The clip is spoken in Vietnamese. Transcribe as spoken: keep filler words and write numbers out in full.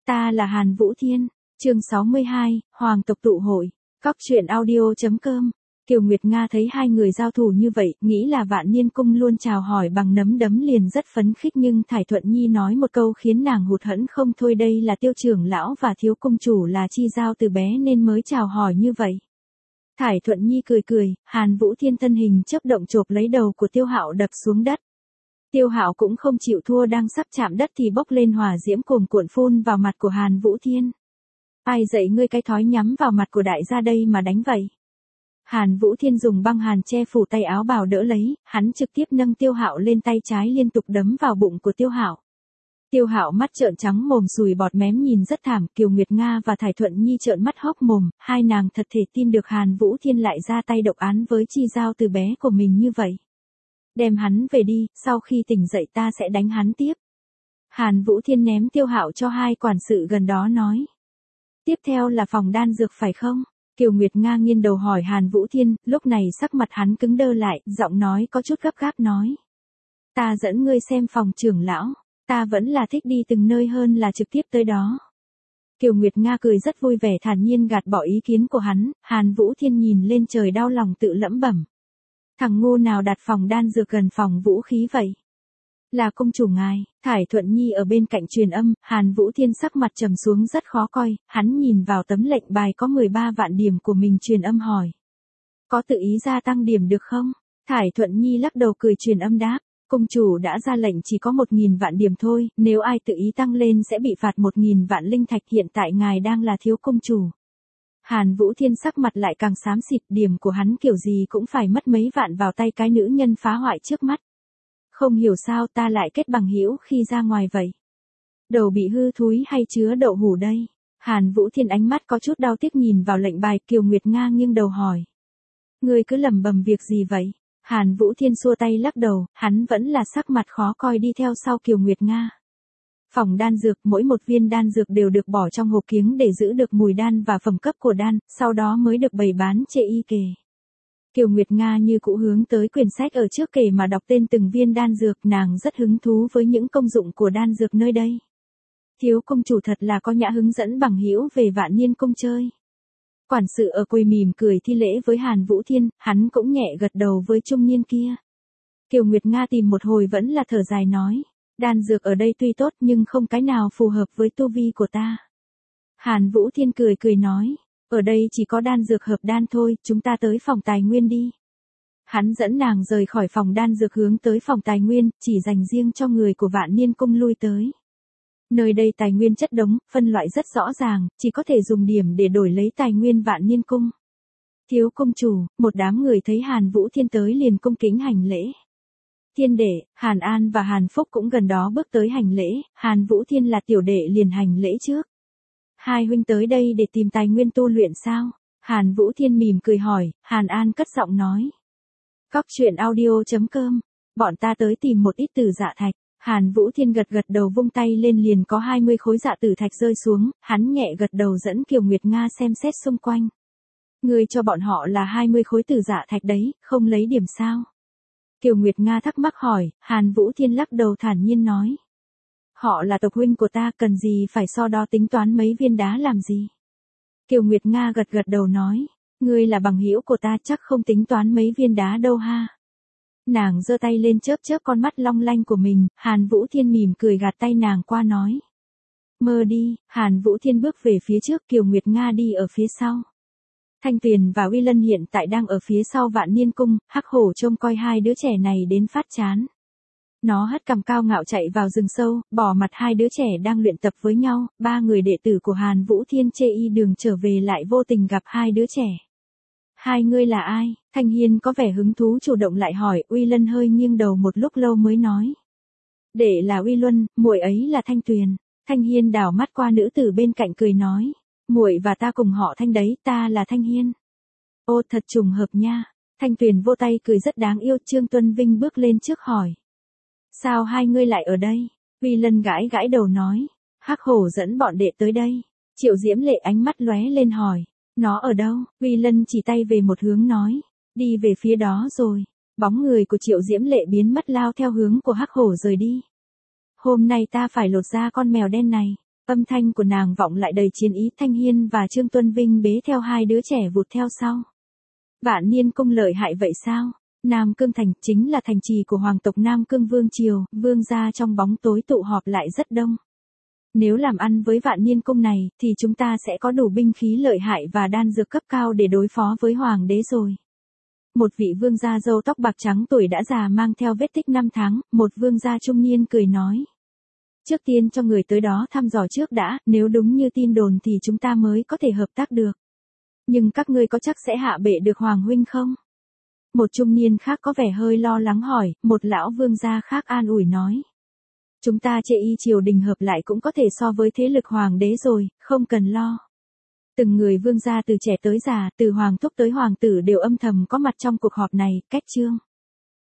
Ta là Hàn Vũ Thiên. Chương sáu mươi hai, Hoàng tộc tụ hội. Cóc truyện audio.com. Kiều Nguyệt Nga thấy hai người giao thủ như vậy, nghĩ là Vạn Niên Cung luôn chào hỏi bằng nấm đấm liền rất phấn khích, nhưng Thải Thuận Nhi nói một câu khiến nàng hụt hẫng không thôi. Đây là Tiêu trưởng lão và Thiếu công chủ là chi giao từ bé nên mới chào hỏi như vậy. Thải Thuận Nhi cười cười, Hàn Vũ Thiên thân hình chớp động chộp lấy đầu của Tiêu Hạo đập xuống đất. Tiêu Hạo cũng không chịu thua, đang sắp chạm đất thì bốc lên hỏa diễm cuồn cuộn phun vào mặt của Hàn Vũ Thiên. Ai dạy ngươi cái thói nhắm vào mặt của đại gia đây mà đánh vậy? Hàn Vũ Thiên dùng băng hàn che phủ tay áo bào đỡ lấy, hắn trực tiếp nâng Tiêu Hạo lên tay trái liên tục đấm vào bụng của Tiêu Hạo. Tiêu Hạo mắt trợn trắng mồm sùi bọt mém nhìn rất thảm. Kiều Nguyệt Nga và Thải Thuận Nhi trợn mắt hốc mồm, hai nàng thật thể tin được Hàn Vũ Thiên lại ra tay độc ác với chi giao từ bé của mình như vậy. Đem hắn về đi, sau khi tỉnh dậy ta sẽ đánh hắn tiếp. Hàn Vũ Thiên ném Tiêu Hạo cho hai quản sự gần đó nói. Tiếp theo là phòng đan dược phải không? Kiều Nguyệt Nga nghiêng đầu hỏi Hàn Vũ Thiên, lúc này sắc mặt hắn cứng đơ lại, giọng nói có chút gấp gáp nói. Ta dẫn ngươi xem phòng trưởng lão, ta vẫn là thích đi từng nơi hơn là trực tiếp tới đó. Kiều Nguyệt Nga cười rất vui vẻ thản nhiên gạt bỏ ý kiến của hắn. Hàn Vũ Thiên nhìn lên trời đau lòng tự lẩm bẩm. Thằng ngu nào đặt phòng đan dược gần phòng vũ khí vậy? Là công chủ ngài. Thải Thuận Nhi ở bên cạnh truyền âm. Hàn Vũ Thiên sắc mặt trầm xuống rất khó coi, hắn nhìn vào tấm lệnh bài có mười ba vạn điểm của mình truyền âm hỏi. Có tự ý gia tăng điểm được không? Thải Thuận Nhi lắc đầu cười truyền âm đáp. Công chủ đã ra lệnh chỉ có một nghìn vạn điểm thôi, nếu ai tự ý tăng lên sẽ bị phạt một nghìn vạn linh thạch, hiện tại ngài đang là thiếu công chủ. Hàn Vũ Thiên sắc mặt lại càng xám xịt, điểm của hắn kiểu gì cũng phải mất mấy vạn vào tay cái nữ nhân phá hoại trước mắt. Không hiểu sao ta lại kết bằng hữu khi ra ngoài vậy. Đầu bị hư thúi hay chứa đậu hũ đây? Hàn Vũ Thiên ánh mắt có chút đau tiếc nhìn vào lệnh bài. Kiều Nguyệt Nga nghiêng đầu hỏi. Ngươi cứ lẩm bẩm việc gì vậy? Hàn Vũ Thiên xua tay lắc đầu, hắn vẫn là sắc mặt khó coi đi theo sau Kiều Nguyệt Nga. Phòng đan dược, mỗi một viên đan dược đều được bỏ trong hộp kiếng để giữ được mùi đan và phẩm cấp của đan, sau đó mới được bày bán chê y kề. Kiều Nguyệt Nga như cũ hướng tới quyển sách ở trước kề mà đọc tên từng viên đan dược, nàng rất hứng thú với những công dụng của đan dược nơi đây. Thiếu công chủ thật là có nhã hướng dẫn bằng hữu về Vạn Niên Cung chơi. Quản sự ở quầy mỉm cười thi lễ với Hàn Vũ Thiên, hắn cũng nhẹ gật đầu với trung niên kia. Kiều Nguyệt Nga tìm một hồi vẫn là thở dài nói. Đan dược ở đây tuy tốt nhưng không cái nào phù hợp với tu vi của ta. Hàn Vũ Thiên cười cười nói. Ở đây chỉ có đan dược hợp đan thôi, chúng ta tới phòng tài nguyên đi. Hắn dẫn nàng rời khỏi phòng đan dược hướng tới phòng tài nguyên, chỉ dành riêng cho người của Vạn Niên Cung lui tới. Nơi đây tài nguyên chất đống, phân loại rất rõ ràng, chỉ có thể dùng điểm để đổi lấy tài nguyên Vạn Niên Cung. Thiếu công chủ, một đám người thấy Hàn Vũ Thiên tới liền cung kính hành lễ. Thiên đệ, Hàn An và Hàn Phúc cũng gần đó bước tới hành lễ, Hàn Vũ Thiên là tiểu đệ liền hành lễ trước. Hai huynh tới đây để tìm tài nguyên tu luyện sao? Hàn Vũ Thiên mỉm cười hỏi. Hàn An cất giọng nói. Cóc truyện audio.com. Bọn ta tới tìm một ít tử dạ thạch. Hàn Vũ Thiên gật gật đầu vung tay lên liền có hai mươi khối dạ tử thạch rơi xuống, hắn nhẹ gật đầu dẫn Kiều Nguyệt Nga xem xét xung quanh. Người cho bọn họ là hai mươi khối tử dạ thạch đấy, không lấy điểm sao? Kiều Nguyệt Nga thắc mắc hỏi. Hàn Vũ Thiên lắc đầu thản nhiên nói. Họ là tộc huynh của ta, cần gì phải so đo tính toán mấy viên đá làm gì? Kiều Nguyệt Nga gật gật đầu nói. Ngươi là bằng hữu của ta chắc không tính toán mấy viên đá đâu ha. Nàng giơ tay lên chớp chớp con mắt long lanh của mình. Hàn Vũ Thiên mỉm cười gạt tay nàng qua nói. Mơ đi. Hàn Vũ Thiên bước về phía trước, Kiều Nguyệt Nga đi ở phía sau. Thanh Tuyền và Uy Lân hiện tại đang ở phía sau Vạn Niên Cung. Hắc Hổ trông coi hai đứa trẻ này đến phát chán. Nó hất cằm cao ngạo chạy vào rừng sâu, bỏ mặt hai đứa trẻ đang luyện tập với nhau. Ba người đệ tử của Hàn Vũ Thiên chê y đường trở về lại vô tình gặp hai đứa trẻ. Hai ngươi là ai? Thanh Hiên có vẻ hứng thú chủ động lại hỏi. Uy Lân hơi nghiêng đầu một lúc lâu mới nói. Đệ là Uy Luân, muội ấy là Thanh Tuyền. Thanh Hiên đảo mắt qua nữ tử bên cạnh cười nói. Muội và ta cùng họ Thanh đấy, ta là Thanh Hiên. Ô thật trùng hợp nha. Thanh Tuyền vô tay cười rất đáng yêu. Trương Tuân Vinh bước lên trước hỏi. Sao hai ngươi lại ở đây? Uy Lân gãi gãi đầu nói. Hắc Hổ dẫn bọn đệ tới đây. Triệu Diễm Lệ ánh mắt lóe lên hỏi. Nó ở đâu? Uy Lân chỉ tay về một hướng nói. Đi về phía đó rồi. Bóng người của Triệu Diễm Lệ biến mất lao theo hướng của Hắc Hổ rời đi. Hôm nay ta phải lột ra con mèo đen này. Âm thanh của nàng vọng lại đầy chiến ý. Thanh Hiên và Trương Tuân Vinh bế theo hai đứa trẻ vụt theo sau. Vạn Niên Cung lợi hại vậy sao? Nam Cương Thành chính là thành trì của hoàng tộc Nam Cương Vương Triều, vương gia trong bóng tối tụ họp lại rất đông. Nếu làm ăn với Vạn Niên Cung này, thì chúng ta sẽ có đủ binh khí lợi hại và đan dược cấp cao để đối phó với hoàng đế rồi. Một vị vương gia râu tóc bạc trắng tuổi đã già mang theo vết tích năm tháng, một vương gia trung niên cười nói. Trước tiên cho người tới đó thăm dò trước đã, nếu đúng như tin đồn thì chúng ta mới có thể hợp tác được. Nhưng các ngươi có chắc sẽ hạ bệ được hoàng huynh không? Một trung niên khác có vẻ hơi lo lắng hỏi, một lão vương gia khác an ủi nói. Chúng ta chê y triều đình hợp lại cũng có thể so với thế lực hoàng đế rồi, không cần lo. Từng người vương gia từ trẻ tới già, từ hoàng thúc tới hoàng tử đều âm thầm có mặt trong cuộc họp này, cách chương.